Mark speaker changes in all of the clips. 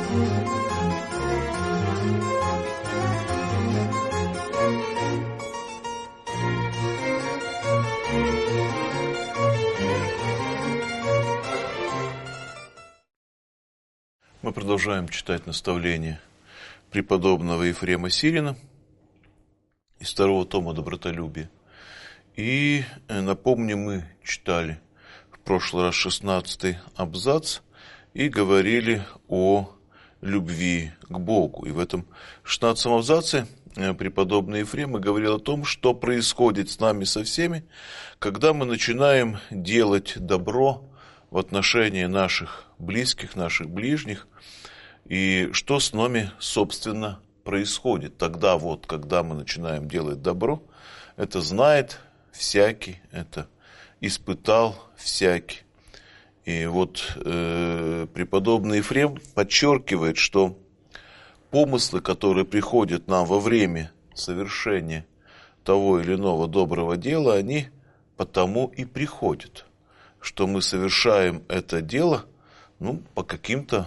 Speaker 1: Мы продолжаем читать наставления преподобного Ефрема Сирина из второго тома «Добротолюбие». И, напомню, мы читали в прошлый раз 16-й абзац и говорили о любви к Богу. И в этом 16-м абзаце преподобный Ефрем говорил о том, что происходит с нами со всеми, когда мы начинаем делать добро в отношении наших близких, наших ближних, и что с нами, собственно, происходит. Тогда вот, когда мы начинаем делать добро, это знает всякий, это испытал всякий. И вот преподобный Ефрем подчеркивает, что помыслы, которые приходят нам во время совершения того или иного доброго дела, они потому и приходят, что мы совершаем это дело, по каким-то,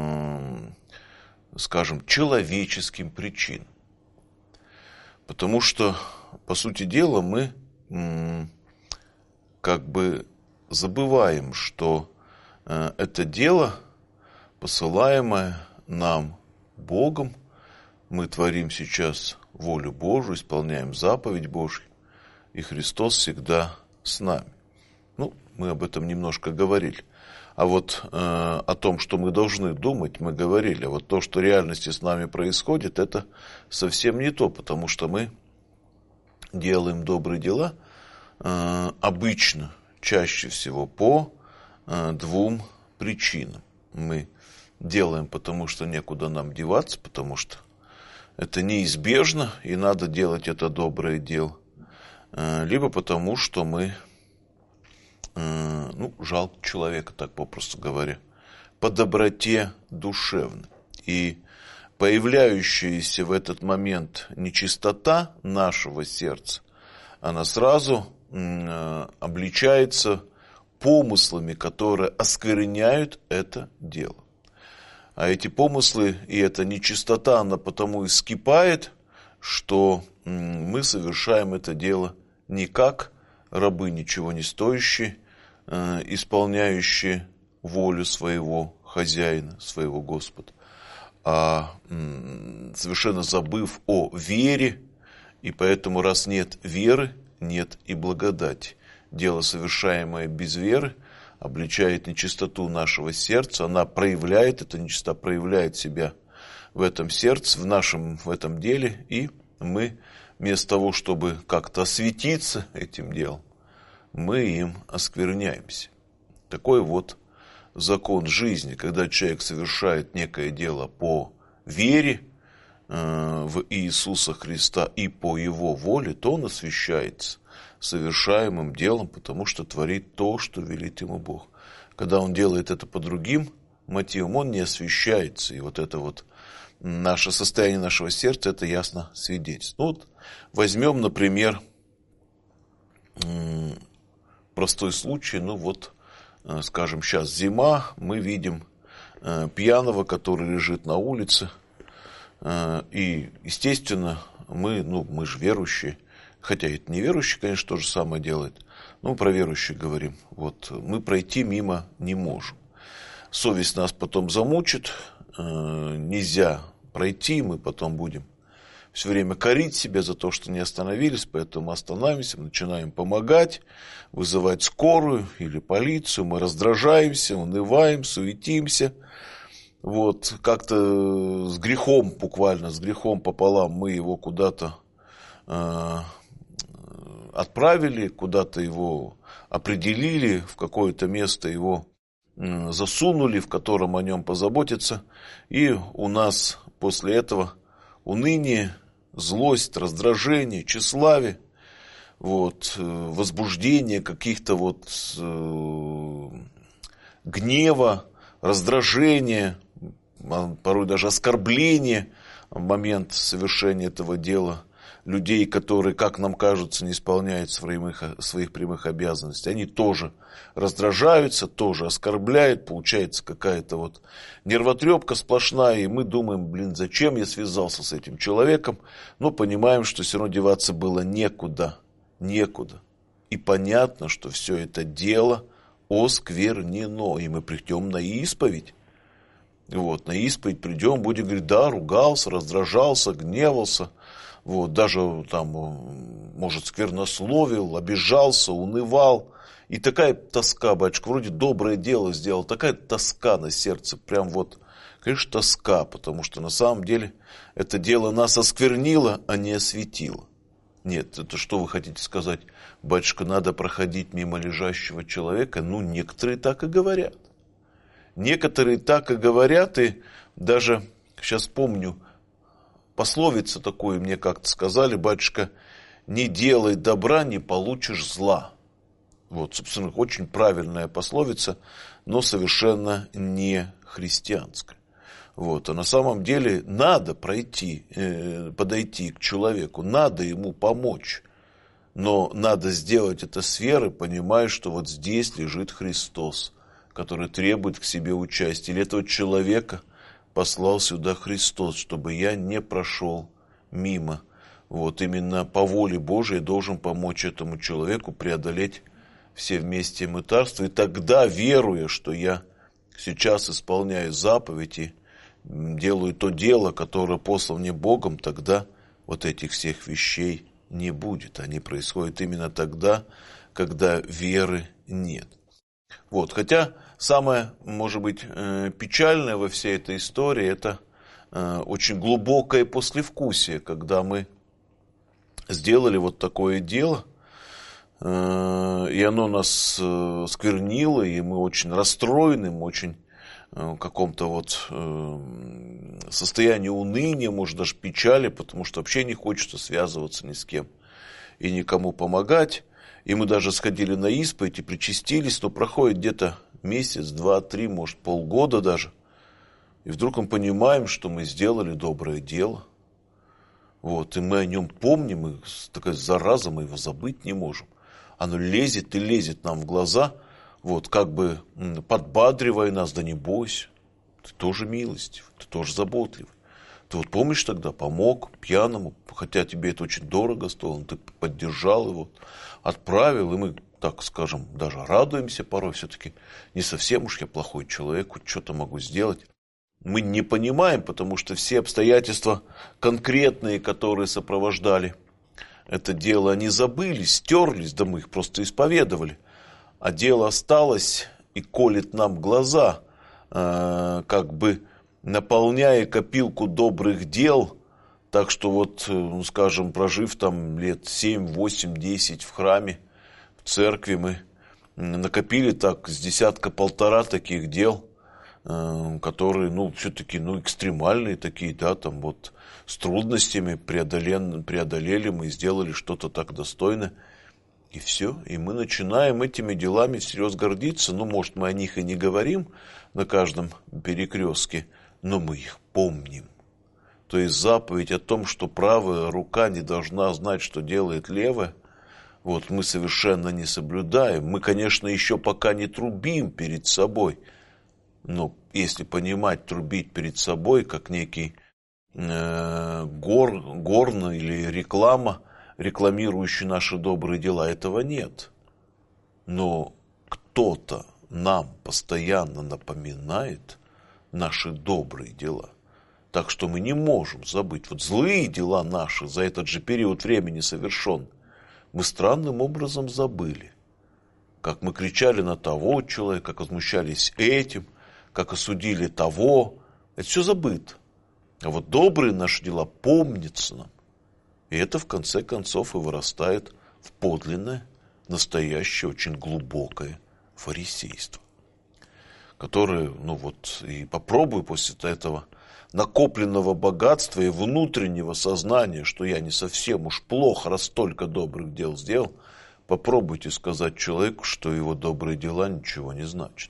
Speaker 1: скажем, человеческим причинам. Потому что, по сути дела, мы забываем, что это дело, посылаемое нам Богом, мы творим сейчас волю Божию, исполняем заповедь Божью, и Христос всегда с нами. Мы об этом немножко говорили. А вот о том, что мы должны думать, мы говорили. А вот то, что в реальности с нами происходит, это совсем не то, потому что мы делаем добрые дела обычно, чаще всего по двум причинам. Мы делаем, потому что некуда нам деваться, потому что это неизбежно, и надо делать это доброе дело. Либо потому, что мы жалко человека, так попросту говоря, по доброте душевной. И появляющаяся в этот момент нечистота нашего сердца, она сразу обличается помыслами, которые оскверняют это дело. А эти помыслы и эта нечистота, она потому и вскипает, что мы совершаем это дело не как рабы, ничего не стоящие, исполняющие волю своего хозяина, своего Господа, а совершенно забыв о вере, и поэтому, раз нет веры, нет и благодати. Дело, совершаемое без веры, обличает нечистоту нашего сердца, она проявляет, эта нечистота проявляет себя в этом сердце, в этом деле, и мы вместо того, чтобы как-то осветиться этим делом, мы им оскверняемся. Такой вот закон жизни, когда человек совершает некое дело по вере в Иисуса Христа и по Его воле, то он освящается совершаемым делом, потому что творит то, что велит ему Бог. Когда он делает это по другим мотивам, он не освящается. И вот это вот наше состояние нашего сердца, это ясно свидетельствует. Возьмем, например, простой случай, скажем, сейчас зима, мы видим пьяного, который лежит на улице, и, естественно, мы же верующие, хотя это неверующие, конечно, то же самое делает, но про верующих говорим, мы пройти мимо не можем. Совесть нас потом замучит, нельзя пройти, мы потом будем все время корить себя за то, что не остановились, поэтому останавливаемся, начинаем помогать, вызывать скорую или полицию, мы раздражаемся, унываем, суетимся. Как-то с грехом, буквально с грехом пополам мы его куда-то отправили, куда-то его определили, в какое-то место его засунули, в котором о нем позаботиться. И у нас после этого уныние, злость, раздражение, тщеславие, возбуждение каких-то гнева, раздражения, порой даже оскорбления в момент совершения этого дела, людей, которые, как нам кажется, не исполняют своих прямых обязанностей. Они тоже раздражаются, тоже оскорбляют, получается какая-то вот нервотрепка сплошная, и мы думаем, зачем я связался с этим человеком, но понимаем, что все равно деваться было некуда. И понятно, что все это дело осквернено, и мы придем на исповедь. Вот, на исповедь придем, будем говорить, да, ругался, раздражался, гневался, вот, даже там, может, сквернословил, обижался, унывал. И такая тоска, батюшка, вроде доброе дело сделал, такая тоска на сердце, прям вот, конечно, тоска, потому что на самом деле это дело нас осквернило, а не осветило. Нет, это что вы хотите сказать, батюшка, надо проходить мимо лежащего человека? Ну, некоторые так и говорят. Некоторые так и говорят, и даже, сейчас помню, пословица такую мне как-то сказали, батюшка, не делай добра, не получишь зла. Вот, собственно, очень правильная пословица, но совершенно не христианская. Вот, а на самом деле надо подойти к человеку, надо ему помочь. Но надо сделать это с верой, понимая, что вот здесь лежит Христос, который требует к себе участия. Или этого человека послал сюда Христос, чтобы я не прошел мимо. Вот именно по воле Божией должен помочь этому человеку преодолеть все вместе мытарства. И тогда, веруя, что я сейчас исполняю заповедь и делаю то дело, которое послано мне Богом, тогда вот этих всех вещей не будет. Они происходят именно тогда, когда веры нет. Вот, хотя самое, может быть, печальное во всей этой истории, это очень глубокое послевкусие, когда мы сделали вот такое дело, и оно нас сквернило, и мы очень расстроены, мы очень в каком-то вот состоянии уныния, может даже печали, потому что вообще не хочется связываться ни с кем и никому помогать. И мы даже сходили на исповедь и причастились, но проходит где-то месяц, два, три, может полгода даже. И вдруг мы понимаем, что мы сделали доброе дело. Вот, и мы о нем помним, и такая зараза, мы его забыть не можем. Оно лезет и лезет нам в глаза, вот, как бы подбадривая нас, да не бойся, ты тоже милостив, ты тоже заботливый. Ты вот помнишь тогда, помог пьяному, хотя тебе это очень дорого стоило, ты поддержал его, отправил, и мы, так скажем, даже радуемся порой, все-таки не совсем уж я плохой человек, хоть что-то могу сделать. Мы не понимаем, потому что все обстоятельства конкретные, которые сопровождали это дело, они забылись, стерлись, да мы их просто исповедовали. А дело осталось и колет нам глаза, как бы наполняя копилку добрых дел, так что вот, скажем, прожив там лет 7, 8, 10 в храме, в церкви, мы накопили так с десятка-полтора таких дел, которые, все-таки, экстремальные такие, да, там вот с трудностями преодолели мы и сделали что-то так достойное. И все, и мы начинаем этими делами всерьез гордиться. Может, мы о них и не говорим на каждом перекрестке, но мы их помним. То есть заповедь о том, что правая рука не должна знать, что делает левая, вот мы совершенно не соблюдаем. Мы, конечно, еще пока не трубим перед собой, но если понимать трубить перед собой, как некий горн или реклама, рекламирующий наши добрые дела, этого нет. Но кто-то нам постоянно напоминает наши добрые дела. Так что мы не можем забыть. Вот злые дела наши за этот же период времени совершен. Мы странным образом забыли. Как мы кричали на того человека, как возмущались этим, как осудили того. Это все забыто. А вот добрые наши дела помнятся нам. И это в конце концов и вырастает в подлинное, настоящее, очень глубокое фарисейство, которое, и попробуй после этого накопленного богатства и внутреннего сознания, что я не совсем уж плохо, раз столько добрых дел сделал, попробуйте сказать человеку, что его добрые дела ничего не значат.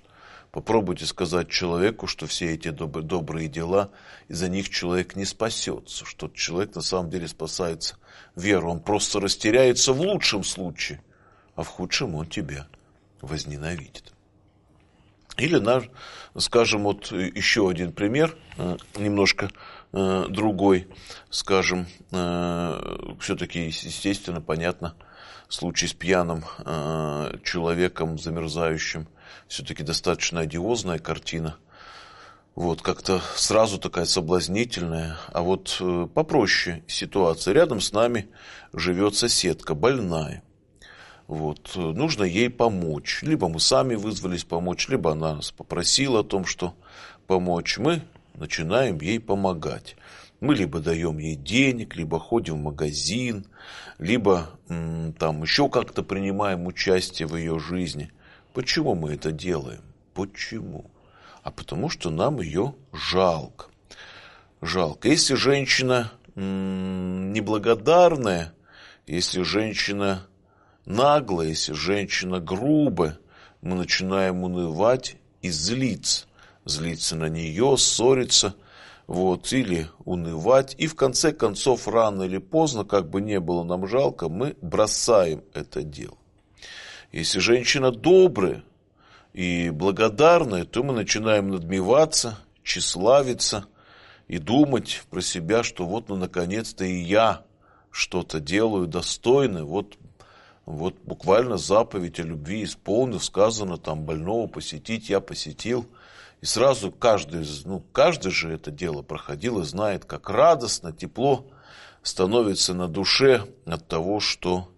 Speaker 1: Попробуйте сказать человеку, что все эти добрые дела, из-за них человек не спасется, что человек на самом деле спасается верой. Он просто растеряется в лучшем случае, а в худшем он тебя возненавидит. Или, скажем, вот еще один пример, немножко другой, скажем, все-таки, естественно, понятно, случай с пьяным человеком, замерзающим, все-таки достаточно одиозная картина. Вот, как-то сразу такая соблазнительная. А вот попроще ситуация. Рядом с нами живет соседка, больная. Вот, нужно ей помочь. Либо мы сами вызвались помочь, либо она нас попросила о том, что помочь. Мы начинаем ей помогать. Мы либо даем ей денег, либо ходим в магазин, либо там еще как-то принимаем участие в ее жизни. Почему мы это делаем? Почему? А потому что нам ее жалко. Жалко. Если женщина неблагодарная, если женщина наглая, если женщина грубая, мы начинаем унывать и злиться. Злиться на нее, ссориться, вот, или унывать. И в конце концов, рано или поздно, как бы не было нам жалко, мы бросаем это дело. Если женщина добрая и благодарная, то мы начинаем надмеваться, тщеславиться и думать про себя, что вот, ну, наконец-то и я что-то делаю достойное. Вот буквально заповедь о любви исполнил, сказано там больного посетить, я посетил. И сразу каждый же это дело проходил и знает, как радостно, тепло становится на душе от того, что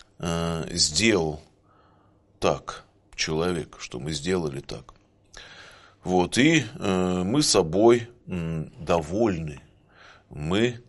Speaker 1: сделал так человек, что мы сделали так. Вот, и мы собой довольны. Мы,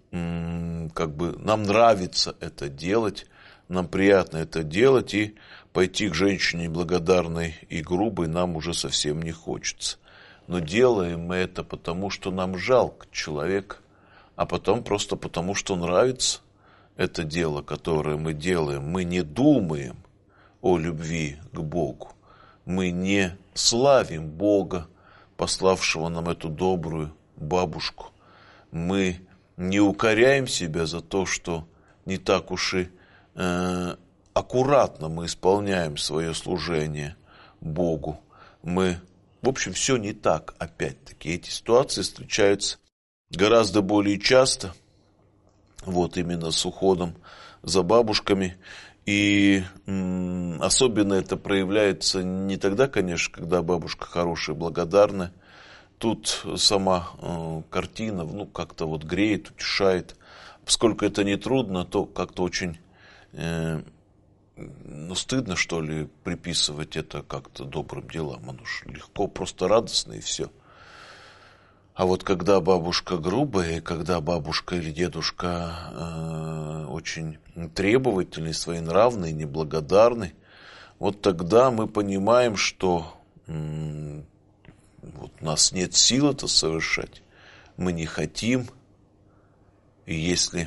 Speaker 1: нам нравится это делать, нам приятно это делать, и пойти к женщине благодарной и грубой нам уже совсем не хочется. Но делаем мы это потому, что нам жалко человека, а потом просто потому, что нравится это дело, которое мы делаем. Мы не думаем о любви к Богу. Мы не славим Бога, пославшего нам эту добрую бабушку. Мы не укоряем себя за то, что не так уж и аккуратно мы исполняем свое служение Богу. В общем, все не так, опять-таки. Эти ситуации встречаются гораздо более часто, вот именно с уходом за бабушками. И особенно это проявляется не тогда, конечно, когда бабушка хорошая, благодарная. Тут сама картина, как-то вот греет, утешает. Поскольку это не трудно, то как-то очень стыдно, что ли, приписывать это как-то добрым делам. Оно ж легко, просто радостно и все. А вот когда бабушка грубая, когда бабушка или дедушка очень требовательный, своенравный, неблагодарный, вот тогда мы понимаем, что у нас нет сил это совершать. Мы не хотим. И если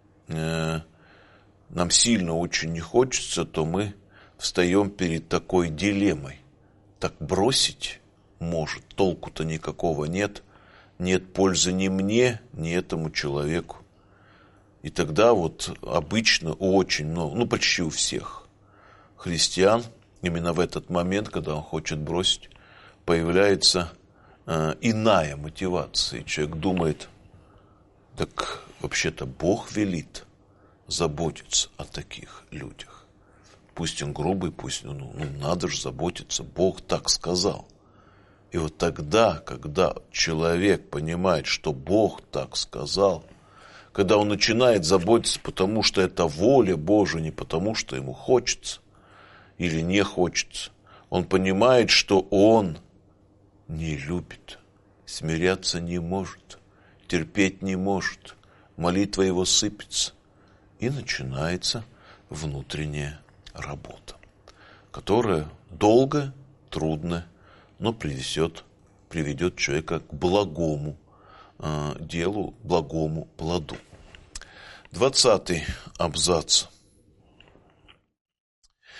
Speaker 1: нам сильно очень не хочется, то мы встаем перед такой дилеммой. Так бросить может, толку-то никакого нет. Нет пользы ни мне, ни этому человеку. И тогда вот обычно очень много, почти у всех христиан, именно в этот момент, когда он хочет бросить, появляется иная мотивация. И человек думает, так вообще-то Бог велит заботиться о таких людях. Пусть он грубый, пусть, надо же заботиться, Бог так сказал. И вот тогда, когда человек понимает, что Бог так сказал, когда он начинает заботиться, потому что это воля Божия, не потому что ему хочется или не хочется, он понимает, что он не любит, смиряться не может, терпеть не может, молитва его сыпется. И начинается внутренняя работа, которая долгая, трудная, но приведет человека к благому делу, благому плоду. 20-й абзац.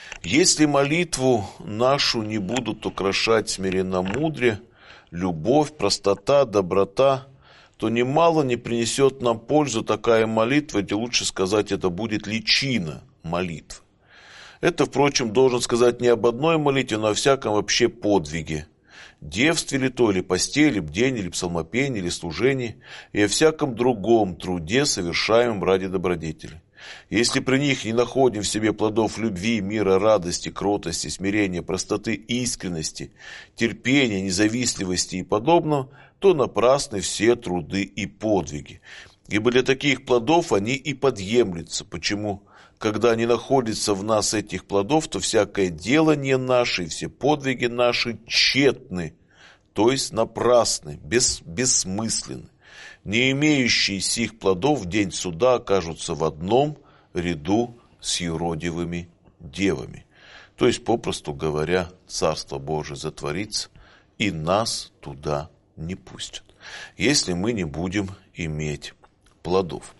Speaker 1: Если молитву нашу не будут украшать смиренномудрие, любовь, простота, доброта, то немало не принесет нам пользу такая молитва, или лучше сказать, это будет личина молитвы. Это, впрочем, должен сказать не об одной молитве, но о всяком вообще подвиге. Девстве ли то, или постели, бдении, или псалмопении, или служении, и о всяком другом труде, совершаемом ради добродетели. Если при них не находим в себе плодов любви, мира, радости, кротости, смирения, простоты, искренности, терпения, независливости и подобного, то напрасны все труды и подвиги. Ибо для таких плодов они и подъемлются. Почему? Когда не находится в нас этих плодов, то всякое делание наше и все подвиги наши тщетны, то есть напрасны, бессмысленны. Не имеющие сих плодов в день суда окажутся в одном ряду с юродивыми девами. То есть, попросту говоря, Царство Божие затворится, и нас туда не пустят, если мы не будем иметь плодов.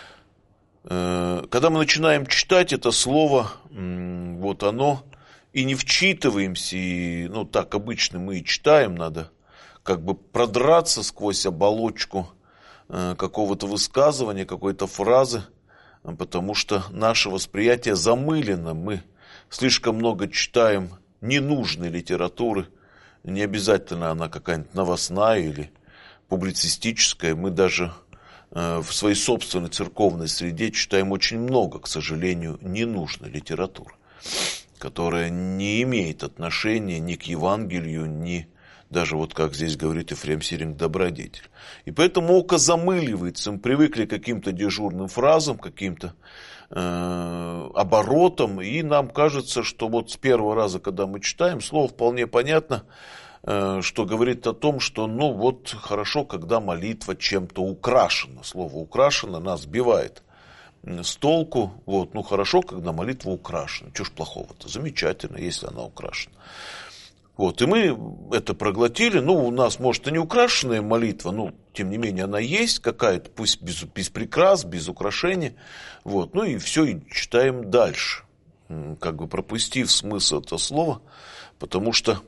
Speaker 1: Когда мы начинаем читать это слово, вот оно, и не вчитываемся, и, так обычно мы и читаем, надо как бы продраться сквозь оболочку какого-то высказывания, какой-то фразы, потому что наше восприятие замылено, мы слишком много читаем ненужной литературы, не обязательно она какая-нибудь новостная или публицистическая, мы даже в своей собственной церковной среде читаем очень много, к сожалению, ненужной литературы, которая не имеет отношения ни к Евангелию, ни даже вот как здесь говорит Ефрем Сирин, к добродетели. И поэтому око замыливается, мы привыкли к каким-то дежурным фразам, каким-то оборотам, и нам кажется, что вот с первого раза, когда мы читаем, слово вполне понятно, что говорит о том, что хорошо, когда молитва чем-то украшена. Слово «украшено» нас сбивает с толку. Хорошо, когда молитва украшена. Чего ж плохого-то? Замечательно, если она украшена. И мы это проглотили. У нас, может, и не украшенная молитва, но, тем не менее, она есть какая-то, пусть без прикрас, без украшения. И все, и читаем дальше, как бы пропустив смысл этого слова, потому что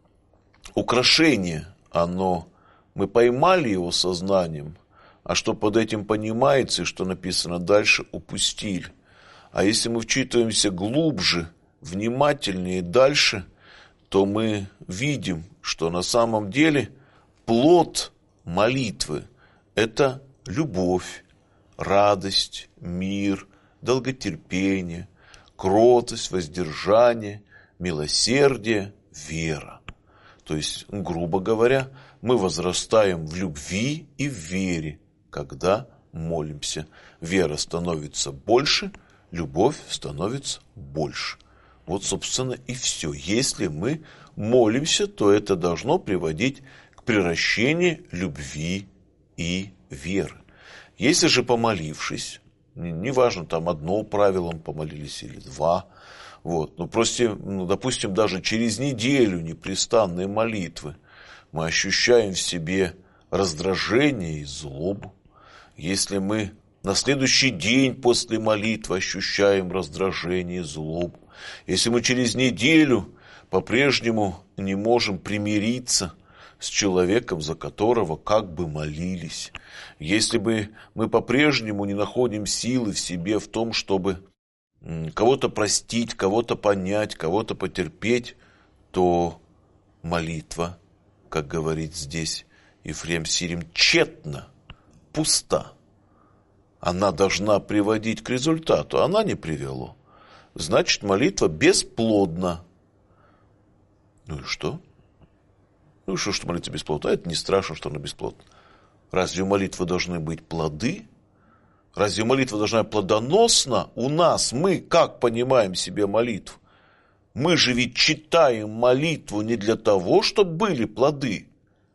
Speaker 1: украшение, мы поймали его сознанием, а что под этим понимается и что написано дальше, упустили. А если мы вчитываемся глубже, внимательнее дальше, то мы видим, что на самом деле плод молитвы – это любовь, радость, мир, долготерпение, кротость, воздержание, милосердие, вера. То есть, грубо говоря, мы возрастаем в любви и в вере, когда молимся. Вера становится больше, любовь становится больше. Собственно, и все. Если мы молимся, то это должно приводить к приращению любви и веры. Если же помолившись, неважно, там одно правилом помолились или два, допустим, даже через неделю непрестанной молитвы мы ощущаем в себе раздражение и злобу. Если мы на следующий день после молитвы ощущаем раздражение и злобу, если мы через неделю по-прежнему не можем примириться с человеком, за которого как бы молились, если бы мы по-прежнему не находим силы в себе в том, чтобы кого-то простить, кого-то понять, кого-то потерпеть, то молитва, как говорит здесь Ефрем Сирин, тщетна, пуста. Она должна приводить к результату, она не привела. Значит, молитва бесплодна. И что? Что молитва бесплодна? Это не страшно, что она бесплодна. Разве у молитвы должны быть плоды? Разве молитва должна быть плодоносна у нас? Мы как понимаем себе молитву? Мы же ведь читаем молитву не для того, чтобы были плоды.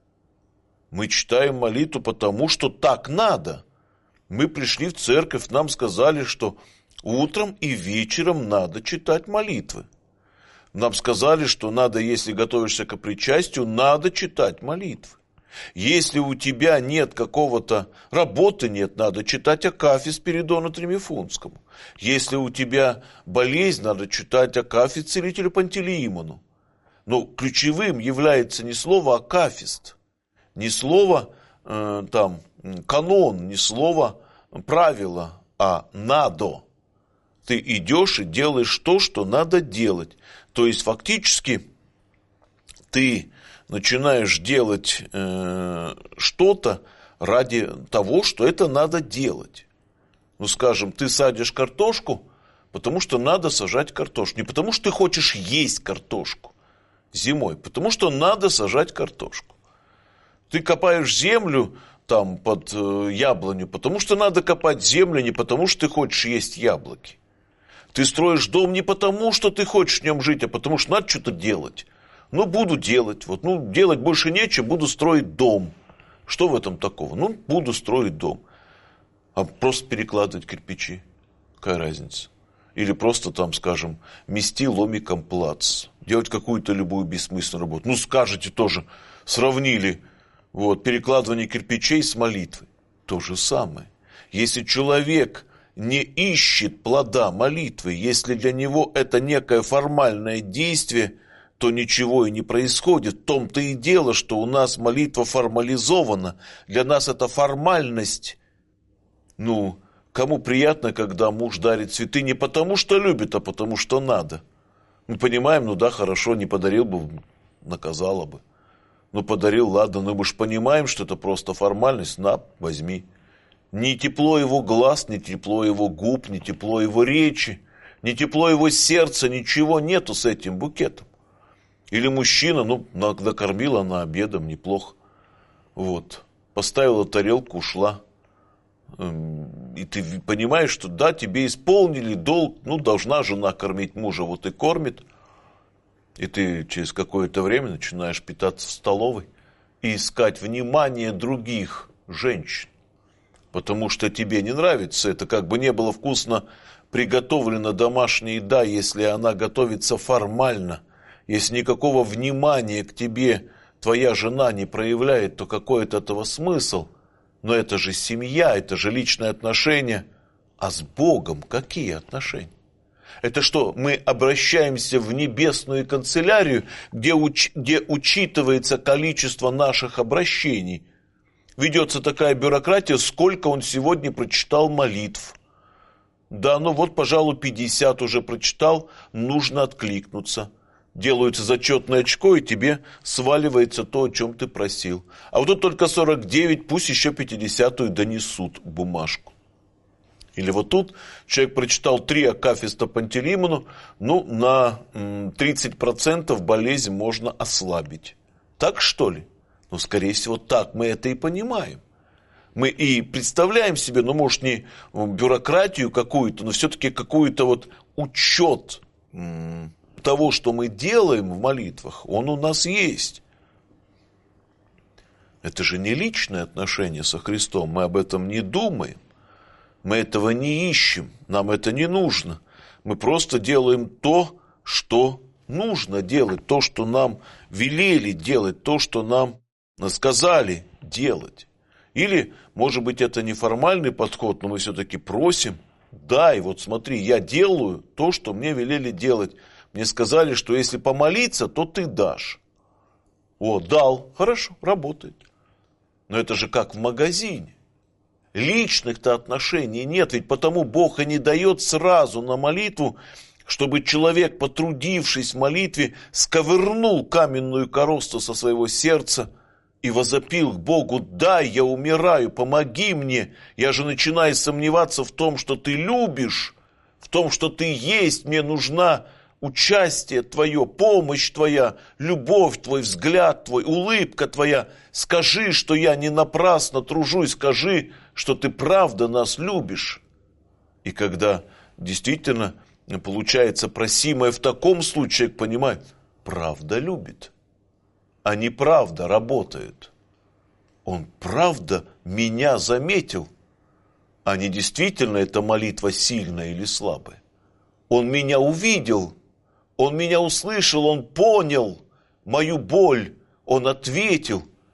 Speaker 1: Мы читаем молитву потому, что так надо. Мы пришли в церковь, нам сказали, что утром и вечером надо читать молитвы. Нам сказали, что надо, если готовишься к причастию, надо читать молитвы. Если у тебя нет какого-то, работы нет, надо читать Акафист Спиридону Тремифунскому. Если у тебя болезнь, надо читать Акафист Целителю Пантелеимону. Но ключевым является не слово «акафист», не слово «канон», не слово «правило», а «надо». Ты идешь и делаешь то, что надо делать. То есть фактически ты начинаешь делать что-то ради того, что это надо делать. Ну, скажем, ты садишь картошку, потому что надо сажать картошку. Не потому что ты хочешь есть картошку зимой, потому что надо сажать картошку. Ты копаешь землю там под яблоню, потому что надо копать землю, не потому что ты хочешь есть яблоки. Ты строишь дом не потому, что ты хочешь в нем жить, а потому что надо что-то делать. Ну, буду делать. Делать больше нечего, буду строить дом. Что в этом такого? Буду строить дом. А просто перекладывать кирпичи. Какая разница? Или просто там, скажем, мести ломиком плац. Делать какую-то любую бессмысленную работу. Скажете тоже, сравнили перекладывание кирпичей с молитвой. То же самое. Если человек не ищет плода молитвы, если для него это некое формальное действие, то ничего и не происходит. В том-то и дело, что у нас молитва формализована. Для нас это формальность. Кому приятно, когда муж дарит цветы не потому, что любит, а потому, что надо. Мы понимаем, хорошо, не подарил бы, наказала бы. Подарил, ладно, но мы же понимаем, что это просто формальность. На, возьми. Ни тепло его глаз, ни тепло его губ, ни тепло его речи, ни тепло его сердца, ничего нету с этим букетом. Или мужчина, накормила она обедом, неплохо. Поставила тарелку, ушла. И ты понимаешь, что да, тебе исполнили долг, должна жена кормить мужа, и кормит. И ты через какое-то время начинаешь питаться в столовой и искать внимание других женщин. Потому что тебе не нравится, это как бы не было вкусно приготовлена домашняя еда, если она готовится формально. Если никакого внимания к тебе твоя жена не проявляет, то какой от этого смысл? Но это же семья, это же личные отношения. А с Богом какие отношения? Это что, мы обращаемся в небесную канцелярию, где учитывается количество наших обращений? Ведется такая бюрократия, сколько он сегодня прочитал молитв. Да, пожалуй, 50 уже прочитал, нужно откликнуться. Делается зачетное очко, и тебе сваливается то, о чем ты просил. А тут только 49, пусть еще 50-ю донесут бумажку. Или тут человек прочитал 3 акафиста Пантелеимону, на 30% болезнь можно ослабить. Так что ли? Скорее всего, так мы это и понимаем. Мы и представляем себе, может, не бюрократию какую-то, но все-таки какую-то учет того, что мы делаем в молитвах, он у нас есть. Это же не личное отношение со Христом, мы об этом не думаем, мы этого не ищем, нам это не нужно. Мы просто делаем то, что нужно делать, то, что нам велели делать, то, что нам сказали делать. Или, может быть, это неформальный подход, но мы все-таки просим, дай, смотри, я делаю то, что мне велели делать. Мне сказали, что если помолиться, то ты дашь. Дал, хорошо, работает. Но это же как в магазине. Личных-то отношений нет, ведь потому Бог и не дает сразу на молитву, чтобы человек, потрудившись в молитве, сковырнул каменную коросту со своего сердца и возопил к Богу: дай, я умираю, помоги мне, я же начинаю сомневаться в том, что ты любишь, в том, что ты есть, мне нужна участие твое, помощь твоя, любовь твой, взгляд твой, улыбка твоя. Скажи, что я не напрасно тружусь, скажи, что ты правда нас любишь. И когда действительно получается просимое, в таком случае человек понимает, правда любит, а неправда работает. Он правда меня заметил, а не действительно эта молитва сильная или слабая. Он меня увидел, он меня услышал, он понял мою боль, он ответил.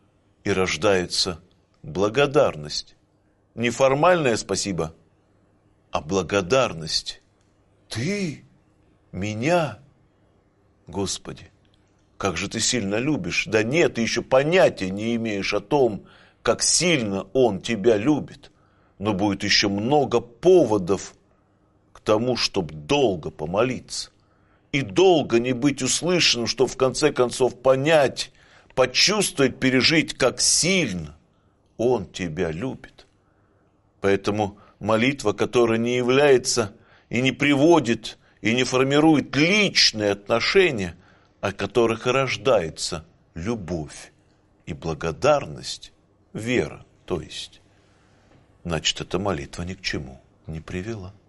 Speaker 1: и рождается благодарность. Не формальное спасибо, а благодарность. Ты меня, Господи, как же ты сильно любишь. Да нет, ты еще понятия не имеешь о том, как сильно Он тебя любит. Но будет еще много поводов к тому, чтобы долго помолиться. И долго не быть услышанным, чтобы в конце концов понять, почувствовать, пережить, как сильно Он тебя любит. Поэтому молитва, которая не является и не приводит, и не формирует личные отношения, от которых и рождается любовь и благодарность, вера, то есть, значит, эта молитва ни к чему не привела.